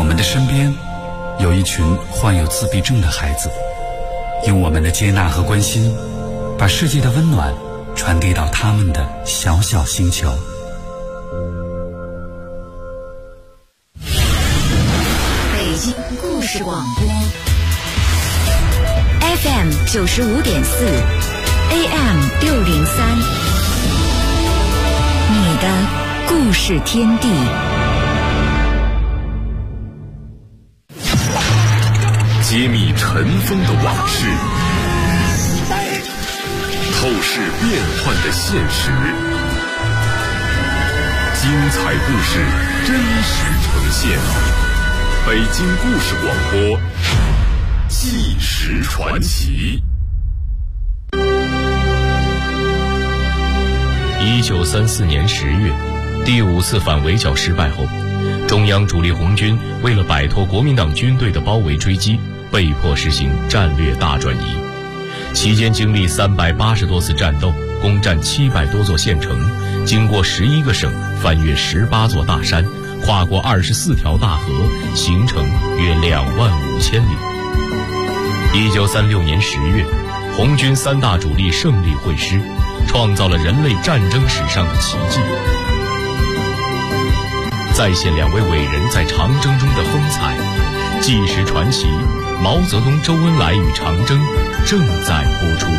我们的身边有一群患有自闭症的孩子，用我们的接纳和关心，把世界的温暖传递到他们的小小星球。 北京故事广播 FM 95.4 AM 603，你的故事天地。 揭秘尘封的往事，透视变幻的现实，精彩故事真实呈现。北京故事广播，纪实传奇。 1934年10月，第5次反围剿失败后，中央主力红军为了摆脱国民党军队的包围追击，被迫实行战略大转移。期间经历380多次战斗，攻占700多座县城，经过11个省，翻越18座大山，跨过24条大河，行程约25000里。1936年10月，红军3大主力胜利会师，创造了人类战争史上的奇迹，再现2位伟人在长征中的风采。纪实传奇，毛泽东、周恩来与长征正在播出。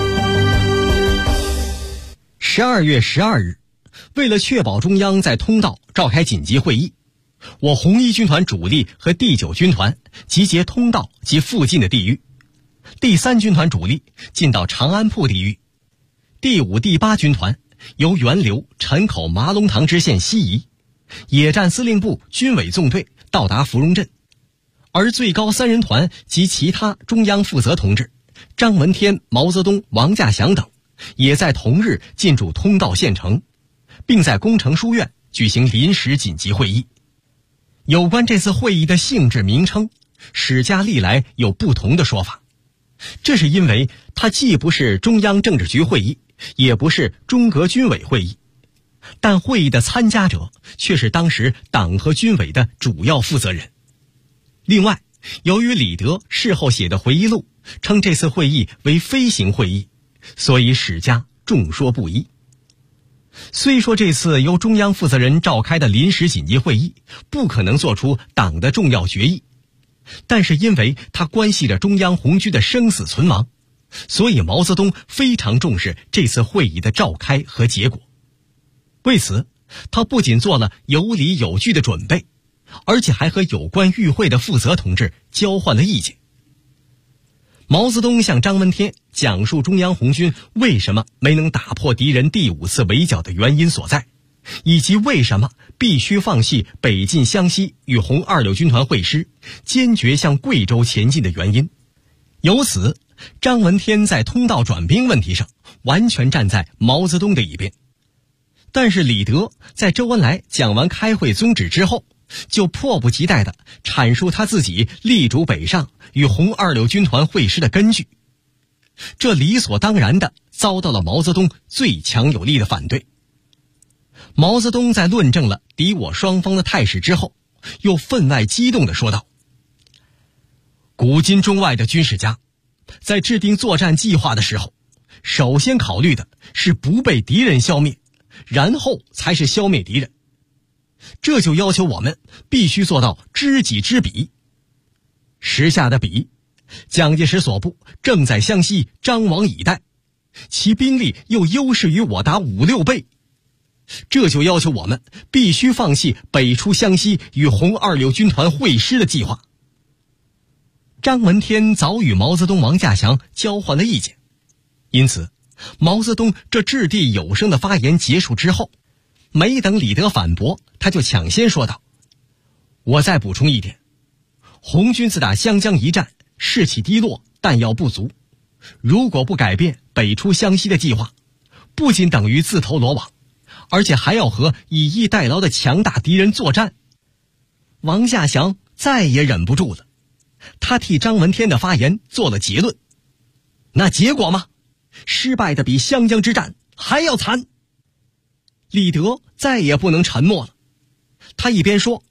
12月12日，为了确保中央在通道召开紧急会议，我红一军团主力和第9军团集结通道及附近的地域，第3军团主力进到长安铺地域，第5、第8军团由源流、陈口、麻龙塘支线西移，野战司令部军委纵队到达芙蓉镇，而最高3人团及其他中央负责同志张闻天、毛泽东、王稼祥等也在同日进驻通道县城，并在工程书院举行临时紧急会议。有关这次会议的性质名称，史家历来有不同的说法。这是因为它既不是中央政治局会议，也不是中革军委会议，但会议的参加者却是当时党和军委的主要负责人。另外，由于李德事后写的回忆录称这次会议为飞行会议，所以史家众说不一。虽说这次由中央负责人召开的临时紧急会议不可能做出党的重要决议，但是因为它关系着中央红军的生死存亡，所以毛泽东非常重视这次会议的召开和结果。为此，他不仅做了有理有据的准备，而且还和有关与会的负责同志交换了意见。毛泽东向张闻天讲述中央红军为什么没能打破敌人第5次围剿的原因所在，以及为什么必须放弃北进湘西与红26军团会师，坚决向贵州前进的原因。由此，张闻天在通道转兵问题上完全站在毛泽东的一边。但是李德在周恩来讲完开会宗旨之后，就迫不及待地阐述他自己力主北上与红26军团会师的根据，这理所当然地遭到了毛泽东最强有力的反对。毛泽东在论证了敌我双方的态势之后，又分外激动地说道：古今中外的军事家在制定作战计划的时候，首先考虑的是不被敌人消灭，然后才是消灭敌人。这就要求我们必须做到知己知彼。时下的彼，蒋介石所部正在湘西张网以待，其兵力又优势于我达5、6倍。这就要求我们必须放弃北出湘西与红26军团会师的计划。张闻天早与毛泽东、王稼祥交换了意见，因此毛泽东这掷地有声的发言结束之后，没等李德反驳，他就抢先说道：我再补充一点，红军自打湘江一战士气低落，弹药不足，如果不改变北出湘西的计划，不仅等于自投罗网，而且还要和以逸待劳的强大敌人作战。王稼祥再也忍不住了，他替张闻天的发言做了结论。那结果吗？失败的比湘江之战还要惨。李德再也不能沉默了，他一边说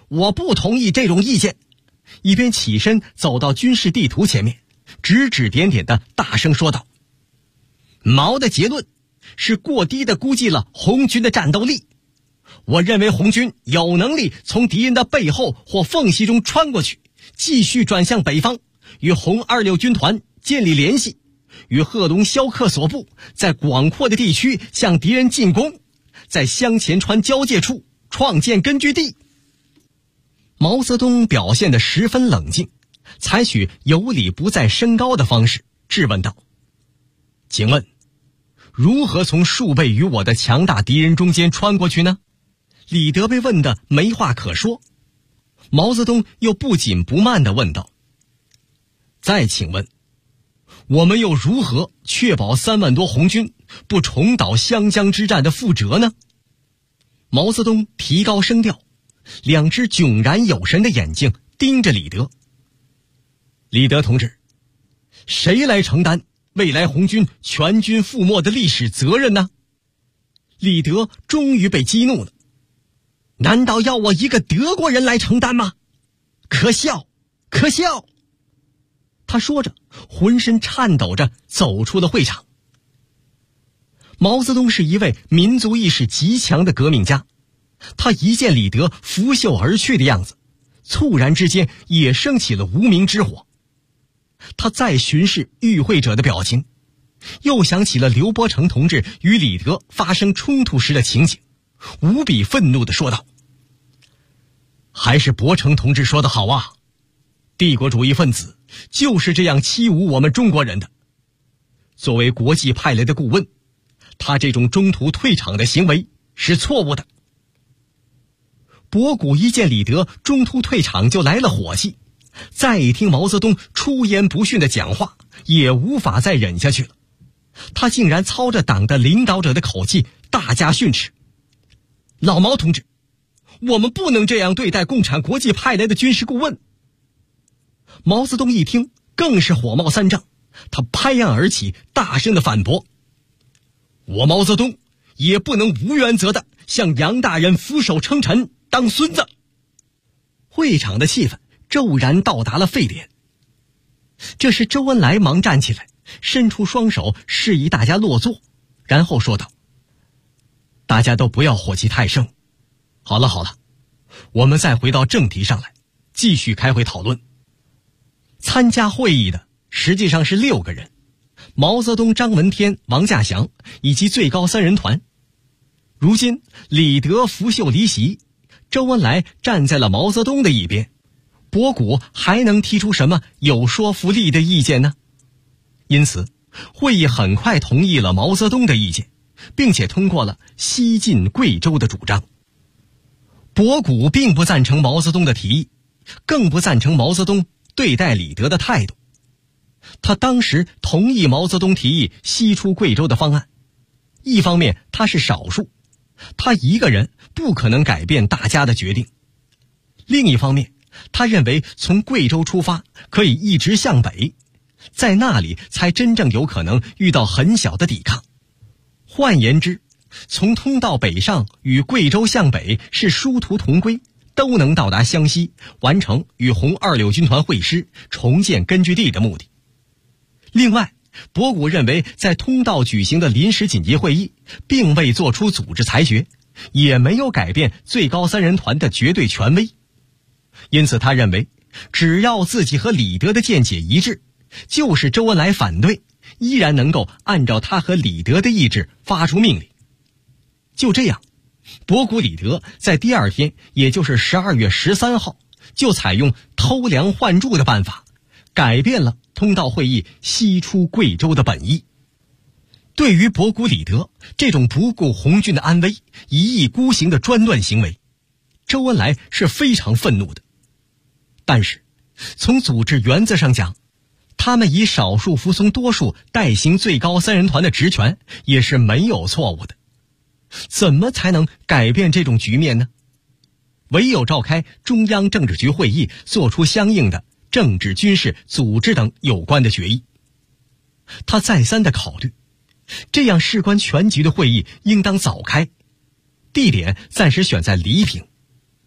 我不同意这种意见，一边起身走到军事地图前面，指指点点的大声说道：毛的结论是过低的估计了红军的战斗力。我认为红军有能力从敌人的背后或缝隙中穿过去，继续转向北方，与红26军团建立联系，与贺龙萧克所部在广阔的地区向敌人进攻，在湘黔川交界处创建根据地。毛泽东表现得十分冷静，采取有理不再升高的方式质问道：请问如何从数倍于我的强大敌人中间穿过去呢？李德被问得没话可说，毛泽东又不紧不慢地问道：再请问，我们又如何确保3万多红军不重蹈湘江之战的覆辙呢？毛泽东提高声调，两只炯然有神的眼睛盯着李德。李德同志，谁来承担未来红军全军覆没的历史责任呢？李德终于被激怒了，难道要我一个德国人来承担吗？可笑，可笑！他说着，浑身颤抖着走出了会场。毛泽东是一位民族意识极强的革命家，他一见李德拂袖而去的样子，猝然之间也升起了无名之火。他再巡视与会者的表情，又想起了刘伯承同志与李德发生冲突时的情景，无比愤怒地说道：还是伯承同志说得好啊，帝国主义分子就是这样欺侮我们中国人的。作为国际派来的顾问，他这种中途退场的行为是错误的。博古一见李德中途退场就来了火气，再一听毛泽东出言不逊的讲话，也无法再忍下去了。他竟然操着党的领导者的口气大加训斥：老毛同志，我们不能这样对待共产国际派来的军事顾问。毛泽东一听更是火冒三丈，他拍案而起，大声地反驳：我毛泽东也不能无原则地向杨大人俯首称臣当孙子。会场的气氛骤然到达了沸点。这时周恩来忙站起来，伸出双手示意大家落座，然后说道：大家都不要火气太盛，好了好了，我们再回到正题上来，继续开会讨论。参加会议的实际上是6个人：毛泽东、张闻天、王稼祥以及最高3人团。如今李德拂袖离席，周恩来站在了毛泽东的一边，博古还能提出什么有说服力的意见呢？因此会议很快同意了毛泽东的意见，并且通过了西进贵州的主张。博古并不赞成毛泽东的提议，更不赞成毛泽东对待李德的态度。他当时同意毛泽东提议西出贵州的方案，一方面他是少数，他一个人不可能改变大家的决定；另一方面，他认为从贵州出发可以一直向北，在那里才真正有可能遇到很小的抵抗。换言之，从通道北上与贵州向北是殊途同归，都能到达湘西，完成与红26军团会师、重建根据地的目的。另外，博古认为在通道举行的临时紧急会议并未做出组织裁决，也没有改变最高3人团的绝对权威。因此他认为，只要自己和李德的见解一致，就是周恩来反对，依然能够按照他和李德的意志发出命令。就这样，博古、李德在第2天，也就是12月13号，就采用偷梁换柱的办法，改变了通道会议西出贵州的本意。对于博古、李德这种不顾红军的安危、一意孤行的专断行为，周恩来是非常愤怒的。但是从组织原则上讲，他们以少数服从多数代行最高3人团的职权也是没有错误的。怎么才能改变这种局面呢？唯有召开中央政治局会议，做出相应的政治、军事、组织等有关的决议。他再三地考虑，这样事关全局的会议应当早开，地点暂时选在黎平。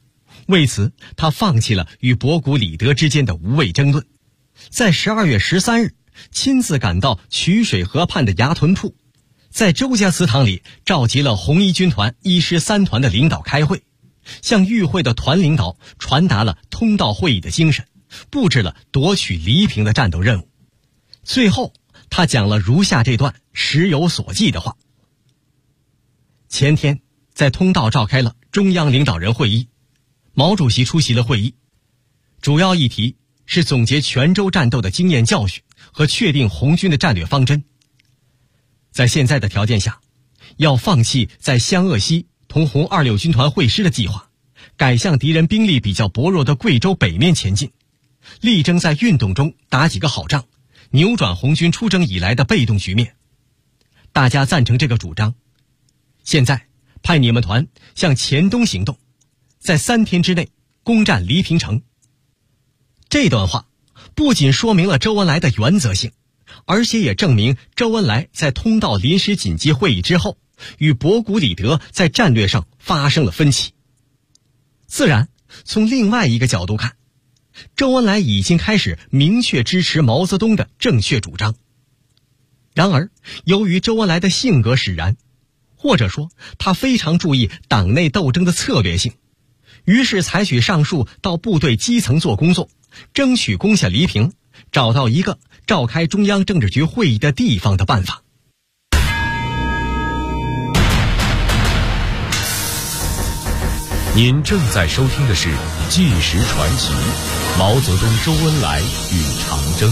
为此，他放弃了与博古李德之间的无谓争论，在12月13日亲自赶到曲水河畔的牙屯铺，在周家祠堂里召集了红一军团1师3团的领导开会，向与会的团领导传达了通道会议的精神，布置了夺取黎平的战斗任务。最后，他讲了如下这段时有所记的话：前天在通道召开了中央领导人会议，毛主席出席了会议，主要议题是总结泉州战斗的经验教训和确定红军的战略方针。在现在的条件下，要放弃在湘鄂西同红26军团会师的计划，改向敌人兵力比较薄弱的贵州北面前进，力争在运动中打几个好仗，扭转红军出征以来的被动局面。大家赞成这个主张。现在派你们团向黔东行动，在3天之内攻占黎平城。这段话不仅说明了周恩来的原则性，而且也证明周恩来在通道临时紧急会议之后，与博古李德在战略上发生了分歧。自然，从另外一个角度看，周恩来已经开始明确支持毛泽东的正确主张。然而，由于周恩来的性格使然，或者说他非常注意党内斗争的策略性，于是采取上述到部队基层做工作，争取攻下黎平，找到一个召开中央政治局会议的地方的办法。 您正在收听的是《纪实传奇》，毛泽东、周恩来与长征。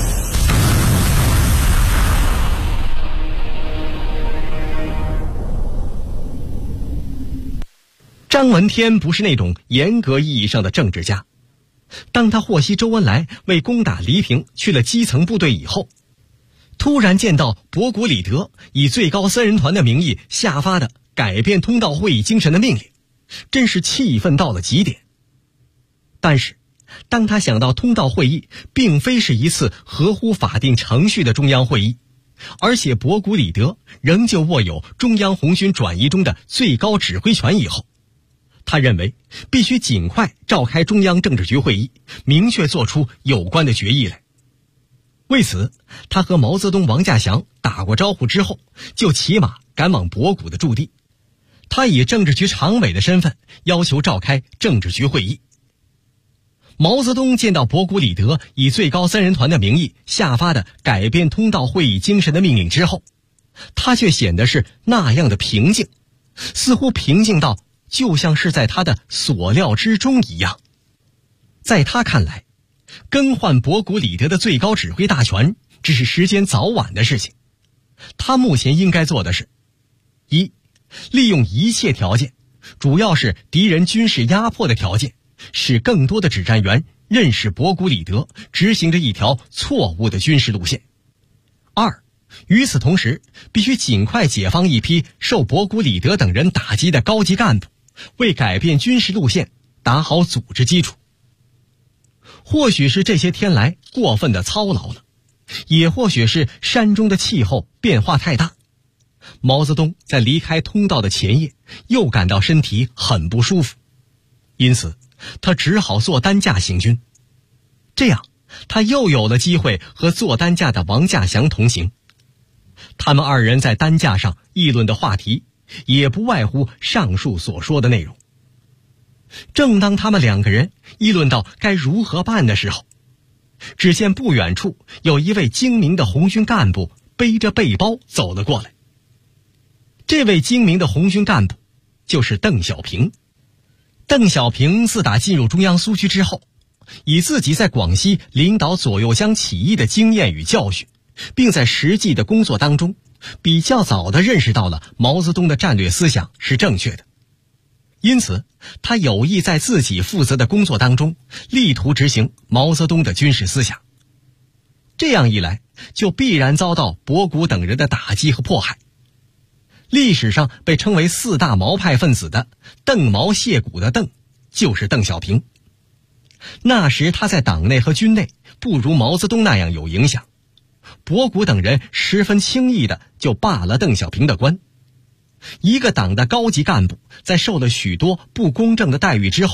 张闻天不是那种严格意义上的政治家。当他获悉周恩来为攻打黎平去了基层部队以后，突然见到博古李德以最高3人团的名义下发的改变通道会议精神的命令，真是气愤到了极点。但是当他想到通道会议并非是一次合乎法定程序的中央会议，而且博古李德仍旧握有中央红军转移中的最高指挥权以后，他认为必须尽快召开中央政治局会议，明确做出有关的决议来。为此，他和毛泽东、王稼祥打过招呼之后，就骑马赶往博古的驻地。他以政治局常委的身份要求召开政治局会议。毛泽东见到博古李德以最高3人团的名义下发的改变通道会议精神的命令之后，他却显得是那样的平静，似乎平静到就像是在他的所料之中一样。在他看来，更换博古李德的最高指挥大权只是时间早晚的事情。他目前应该做的是：一、利用一切条件，主要是敌人军事压迫的条件，使更多的指战员认识博古李德执行着一条错误的军事路线。二、与此同时，必须尽快解放一批受博古李德等人打击的高级干部，为改变军事路线打好组织基础。或许是这些天来过分的操劳了，也或许是山中的气候变化太大，毛泽东在离开通道的前夜又感到身体很不舒服，因此他只好坐担架行军。这样他又有了机会和坐担架的王稼祥同行。他们2人在担架上议论的话题也不外乎上述所说的内容。正当他们2个人议论到该如何办的时候，只见不远处有一位精明的红军干部背着背包走了过来。这位精明的红军干部就是邓小平。邓小平自打进入中央苏区之后，以自己在广西领导左右江起义的经验与教训，并在实际的工作当中比较早地认识到了毛泽东的战略思想是正确的。因此他有意在自己负责的工作当中力图执行毛泽东的军事思想。这样一来，就必然遭到博古等人的打击和迫害。历史上被称为4大毛派分子的邓毛谢古的邓，就是邓小平。那时他在党内和军内不如毛泽东那样有影响，博古等人十分轻易的就罢了邓小平的官。一个党的高级干部在受了许多不公正的待遇之后，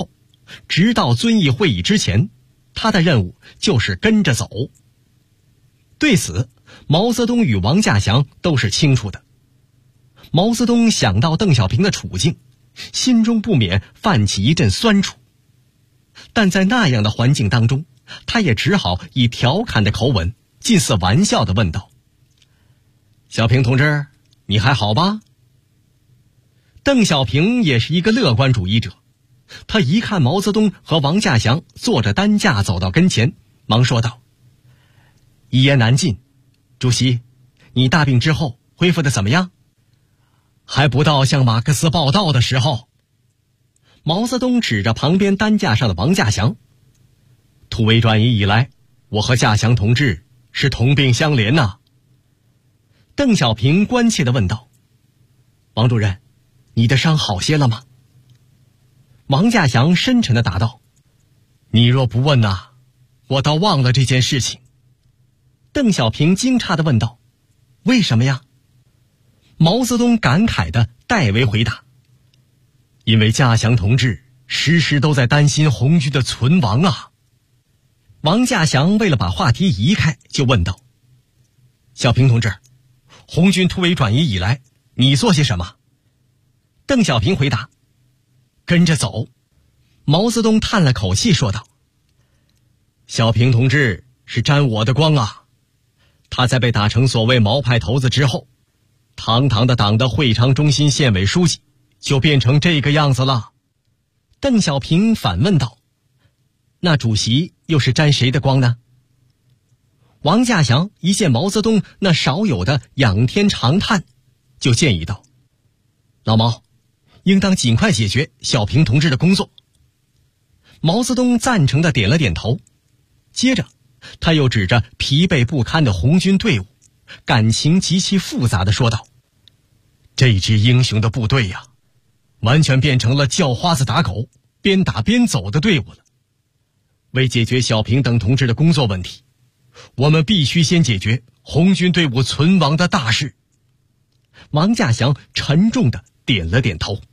直到遵义会议之前，他的任务就是跟着走。对此，毛泽东与王稼祥都是清楚的。毛泽东想到邓小平的处境，心中不免泛起一阵酸楚。但在那样的环境当中，他也只好以调侃的口吻，近似玩笑地问道：“小平同志，你还好吧？”邓小平也是一个乐观主义者，他一看毛泽东和王稼祥坐着担架走到跟前，忙说道：“一言难尽，主席，你大病之后恢复得怎么样？”“还不到向马克思报道的时候。”毛泽东指着旁边担架上的王稼祥：“突围转移以来，我和稼祥同志是同病相怜呐。”邓小平关切地问道：“王主任，你的伤好些了吗？”王稼祥深沉地答道：“你若不问呐，我倒忘了这件事情。”邓小平惊诧地问道：“为什么呀？”毛泽东感慨地代为回答：“因为稼祥同志时时都在担心红军的存亡啊。”王稼祥为了把话题移开，就问道：“小平同志，红军突围转移以来，你做些什么？”邓小平回答：“跟着走。”毛泽东叹了口气说道：“小平同志是沾我的光啊！他在被打成所谓毛派头子之后，堂堂的党的会昌中心县委书记就变成这个样子了。”邓小平反问道：“那主席又是沾谁的光呢？”王稼祥一见毛泽东那少有的仰天长叹，就建议道：“老毛，应当尽快解决小平同志的工作。”毛泽东赞成地点了点头，接着他又指着疲惫不堪的红军队伍，感情极其复杂地说道：“这支英雄的部队呀，完全变成了叫花子打狗，边打边走的队伍了。为解决小平等同志的工作问题，我们必须先解决红军队伍存亡的大事。”王稼祥沉重地点了点头。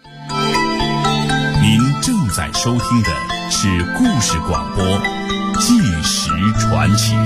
您正在收听的是故事广播《纪实传奇》。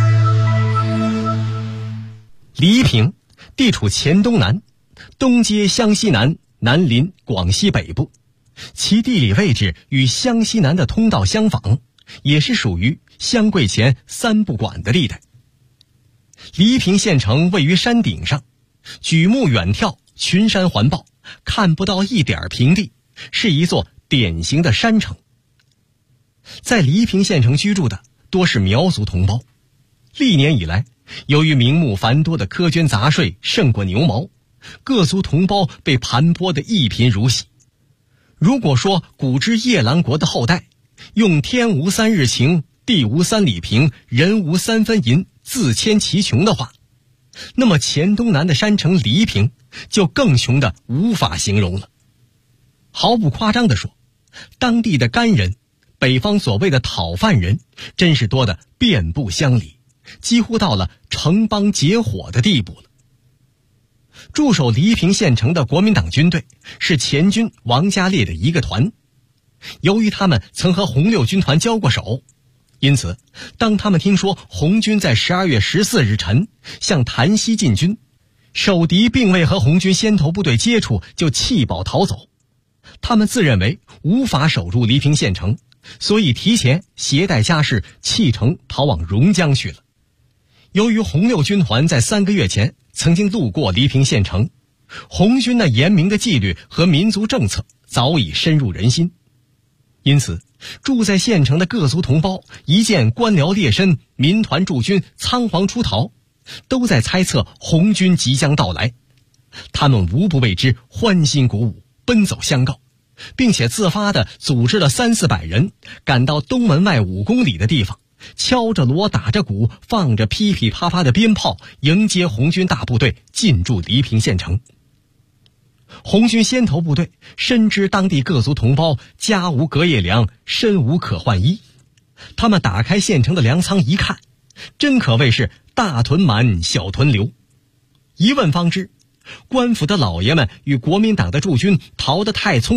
黎平地处黔东南，东接湘西南，南临广西北部，其地理位置与湘西南的通道相仿，也是属于湘桂黔三不管的地带。黎平县城位于山顶上，举目远眺，群山环抱，看不到一点平地，是一座典型的山城。在黎平县城居住的多是苗族同胞，历年以来，由于名目繁多的苛捐杂税胜过牛毛，各族同胞被盘剥得一贫如洗。如果说古之夜郎国的后代用天无三日晴，地无三里平，人无三分银自谦其穷的话，那么黔东南的山城黎平就更穷得无法形容了。毫不夸张地说，当地的干人，北方所谓的讨饭人，真是多得遍布乡里，几乎到了城邦结伙的地步了。驻守黎平县城的国民党军队是黔军王家烈的一个团，由于他们曾和红六军团交过手，因此当他们听说红军在12月14日晨向潭西进军，守敌并未和红军先头部队接触就弃保逃走，他们自认为无法守住黎平县城，所以提前携带家事弃城逃往榕江去了。由于红六军团在3个月前曾经路过黎平县城，红军那严明的纪律和民族政策早已深入人心，因此住在县城的各族同胞一见官僚劣绅、民团驻军仓皇出逃，都在猜测红军即将到来。他们无不为之欢欣鼓舞，奔走相告，并且自发地组织了300-400人赶到东门外5公里的地方，敲着锣打着鼓，放着噼噼啪啪的鞭炮，迎接红军大部队进驻黎平县城。红军先头部队深知当地各族同胞家无隔夜粮，身无可换衣，他们打开县城的粮仓一看，真可谓是大屯满，小屯留。一问方知，官府的老爷们与国民党的驻军逃得太匆忙，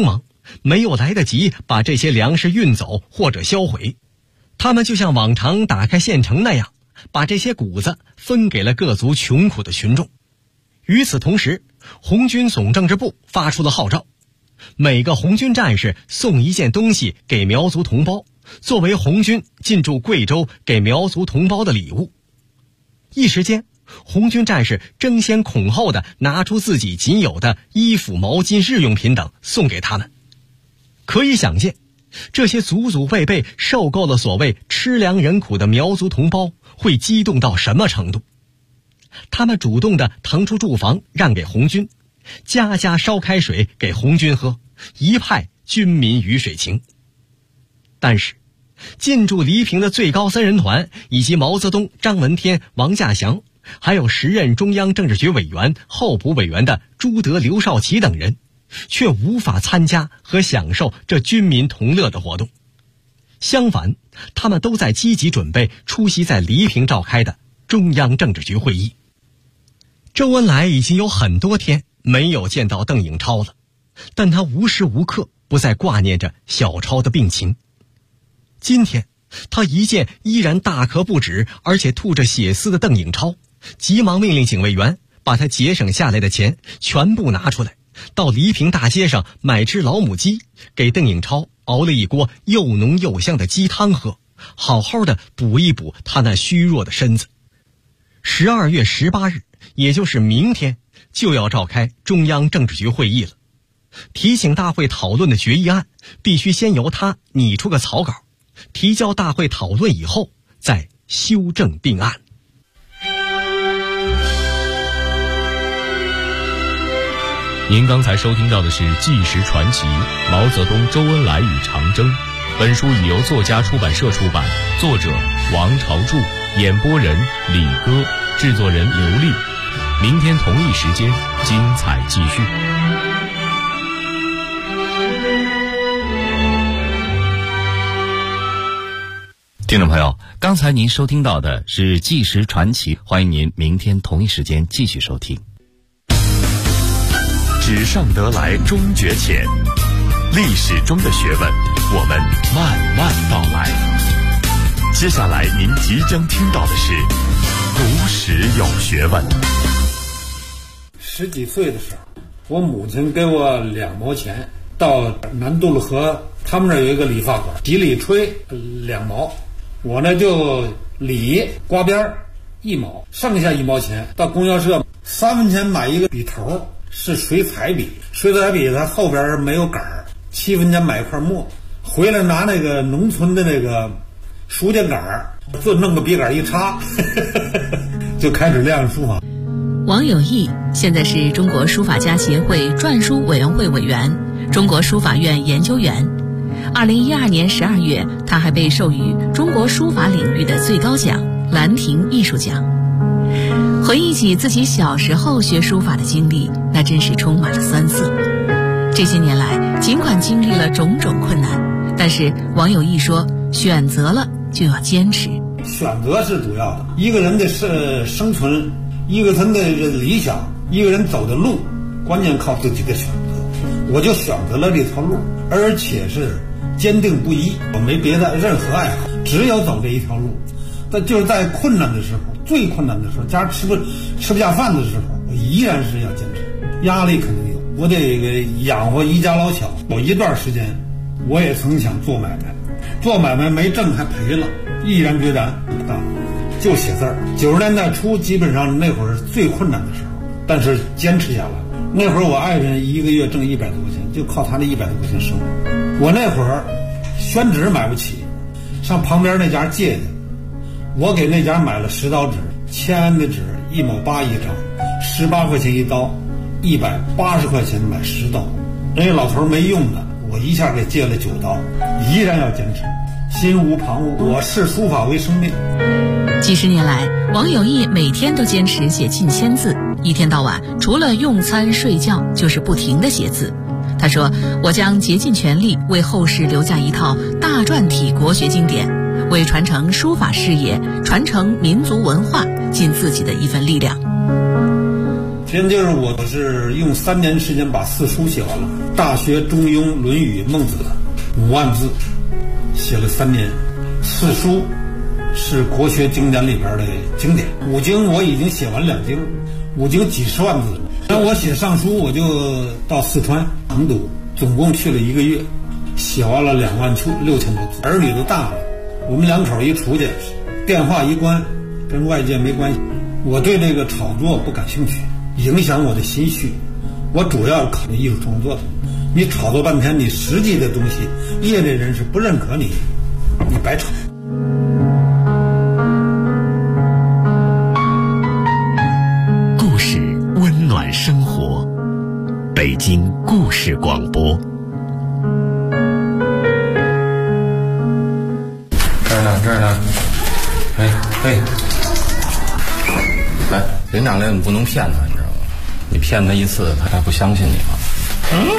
没有来得及把这些粮食运走或者销毁，他们就像往常打开县城那样，把这些谷子分给了各族穷苦的群众。与此同时，红军总政治部发出了号召，每个红军战士送一件东西给苗族同胞，作为红军进驻贵州给苗族同胞的礼物。一时间，红军战士争先恐后地拿出自己仅有的衣服、毛巾、日用品等送给他们。可以想见，这些祖祖辈辈受够了所谓吃粮忍苦的苗族同胞会激动到什么程度。他们主动地腾出住房让给红军，家家烧开水给红军喝，一派军民鱼水情。但是进驻黎平的最高3人团以及毛泽东、张闻天、王稼祥，还有时任中央政治局委员、候补委员的朱德、刘少奇等人，却无法参加和享受这军民同乐的活动。相反，他们都在积极准备出席在黎平召开的中央政治局会议。周恩来已经有很多天没有见到邓颖超了，但他无时无刻不在挂念着小超的病情。今天，他一见依然大咳不止而且吐着血丝的邓颖超，急忙命令警卫员把他节省下来的钱全部拿出来，到黎平大街上买只老母鸡，给邓颖超熬了一锅又浓又香的鸡汤喝，好好的补一补他那虚弱的身子。12月18日，也就是明天，就要召开中央政治局会议了。提请大会讨论的决议案必须先由他拟出个草稿，提交大会讨论以后再修正定案。 您刚才收听到的是《纪实传奇：毛泽东、周恩来与长征》。本书已由作家出版社出版，作者王朝柱，演播人李歌，制作人刘丽。明天同一时间，精彩继续。 听众朋友，刚才您收听到的是《纪实传奇》，欢迎您明天同一时间继续收听。 纸上得来终觉浅，历史中的学问，我们慢慢道来。接下来您即将听到的是读史有学问。 10几岁的时候，我母亲给我2毛钱，到南渡路河，他们那有一个理发馆，几里吹2毛，我呢就理刮边1毛，剩下1毛钱到供销社3分钱买一个笔头，是水彩笔，水彩笔它后边没有杆儿，7分钱买一块墨，回来拿那个农村的那个书架杆儿，就弄个笔杆一插就开始练书法。 王有义现在是中国书法家协会篆书委员会委员、中国书法院研究员。2012年12月，他还被授予中国书法领域的最高奖兰亭艺术奖。回忆起自己小时候学书法的经历，那真是充满了酸涩。这些年来，尽管经历了种种困难，但是王有义说，选择了就要坚持。 选择是主要的，一个人的生存，一个人的理想，一个人走的路，关键靠自己的选择。我就选择了这条路，而且是坚定不移，我没别的任何爱好，只有走这一条路。但就是在困难的时候，最困难的时候，家吃不下饭的时候，我依然是要坚持。压力肯定有，我得养活一家老小。有一段时间，我也曾想做买卖，做买卖没挣还赔了，毅然决然就写字儿。90年代初，基本上那会儿最困难的时候，但是坚持下来。那会儿我爱人一个月挣100多块钱，就靠他那100多块钱生活。我那会儿宣纸买不起，上旁边那家借去，我给那家买了10刀纸，签的纸1毛8一张，18块钱一刀，180块钱买10刀。人家老头没用的，我一下给借了9刀，依然要坚持，心无旁骛。我视书法为生命。 几十年来，王有义每天都坚持写近1000字，一天到晚除了用餐睡觉就是不停地写字。他说，我将竭尽全力为后世留下一套大篆体国学经典，为传承书法事业、传承民族文化尽自己的一份力量。 实际上就是我是用3年时间把4书写完了，《大学》《中庸》《论语》《孟子》5万字，写了3年。4书是国学经典里边的经典，5经我已经写完2经，5经几十万字。然后我写上书，我就到四川成都，总共去了1个月，写完了26000多字。儿女都大了，我们2口一出去，电话一关，跟外界没关系。我对这个炒作不感兴趣，影响我的心绪。我主要考虑艺术创作的。你炒作半天，你实际的东西，业内人士不认可你，你白炒。 故事温暖生活，北京故事广播。 这儿呢，哎，来，林长雷，你不能骗他，你知道吗？你骗他一次，他还不相信你吗？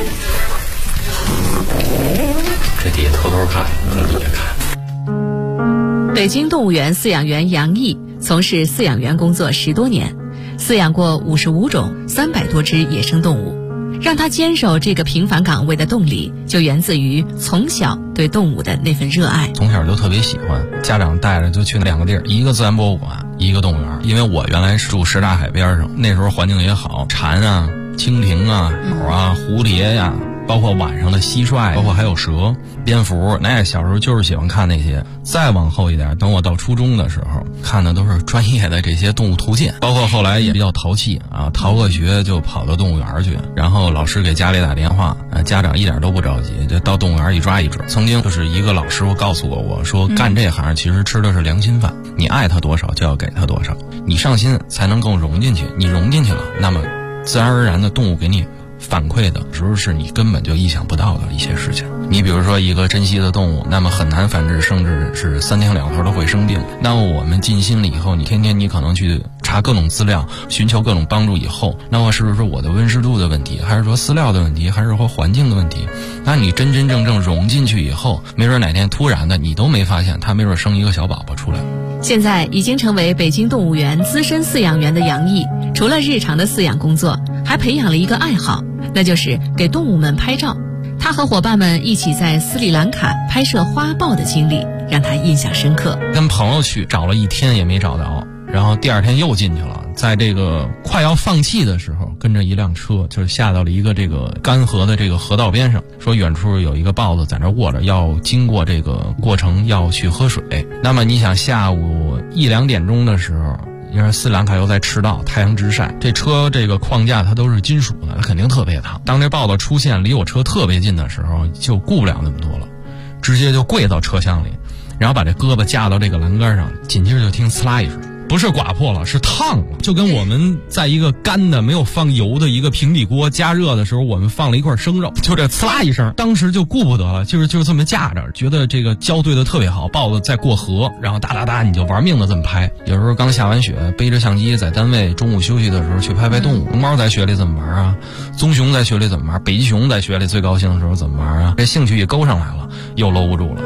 这底下偷偷看，底下看。 北京动物园饲养员杨毅从事饲养员工作10多年，饲养过55种300多只野生动物。让他坚守这个平凡岗位的动力，就源自于从小对动物的那份热爱。 从小就特别喜欢，家长带着就去2个地儿，一个自然博物馆，一个动物园。因为我原来是住什刹海边上，那时候环境也好，蝉啊、蜻蜓啊、鸟啊、蝴蝶呀，包括晚上的蟋蟀，包括还有蛇、蝙蝠。那小时候就是喜欢看那些。再往后一点，等我到初中的时候，看的都是专业的这些动物图鉴，包括后来也比较淘气啊，逃个学就跑到动物园去，然后老师给家里打电话，家长一点都不着急，就到动物园一抓一准。曾经就是一个老师傅告诉我说干这行其实吃的是良心饭，你爱他多少就要给他多少，你上心才能够融进去，你融进去了，那么自然而然的动物给你反馈的时候是你根本就意想不到的一些事情。你比如说一个珍稀的动物，那么很难繁殖，甚至是3天2头都会生病。那么我们尽心了以后，你天天你可能去查各种资料，寻求各种帮助以后，那么是不是我的温湿度的问题，还是说饲料的问题，还是说环境的问题？那你真真正正融进去以后，没准哪天突然的你都没发现，它没准生一个小宝宝出来。 现在已经成为北京动物园资深饲养员的杨毅，除了日常的饲养工作，还培养了一个爱好，那就是给动物们拍照。他和伙伴们一起在斯里兰卡拍摄花豹的经历让他印象深刻。 跟朋友去找了1天也没找到，然后第2天又进去了，在这个快要放弃的时候，跟着一辆车就是下到了一个这个干涸的这个河道边上，说远处有一个豹子在那卧着，要经过这个过程要去喝水。那么你想下午1、2点钟的时候，因为斯里兰卡又在赤道，太阳直晒，这车这个框架它都是金属的，它肯定特别烫。当这豹子出现离我车特别近的时候，就顾不了那么多了，直接就跪到车厢里，然后把这胳膊架到这个栏杆上，紧接着就听呲啦一声，不是刮破了，是烫了，就跟我们在一个干的没有放油的一个平底锅加热的时候，我们放了一块生肉，就这呲啦一声，当时就顾不得了，就这么架着，觉得这个交对的特别好，豹子在过河，然后哒哒哒你就玩命的这么拍。有时候刚下完雪，背着相机在单位中午休息的时候去拍拍动物。龙猫在雪里怎么玩啊？棕熊在雪里怎么玩？北极熊在雪里最高兴的时候怎么玩啊？这兴趣一勾上来了，又搂不住了。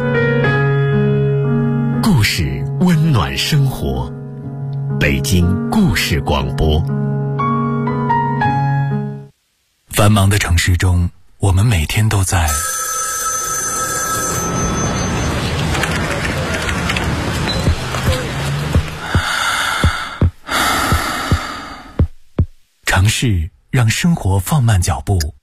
故事温暖生活，北京故事广播。 繁忙的城市中，我们每天都在城市让生活放慢脚步，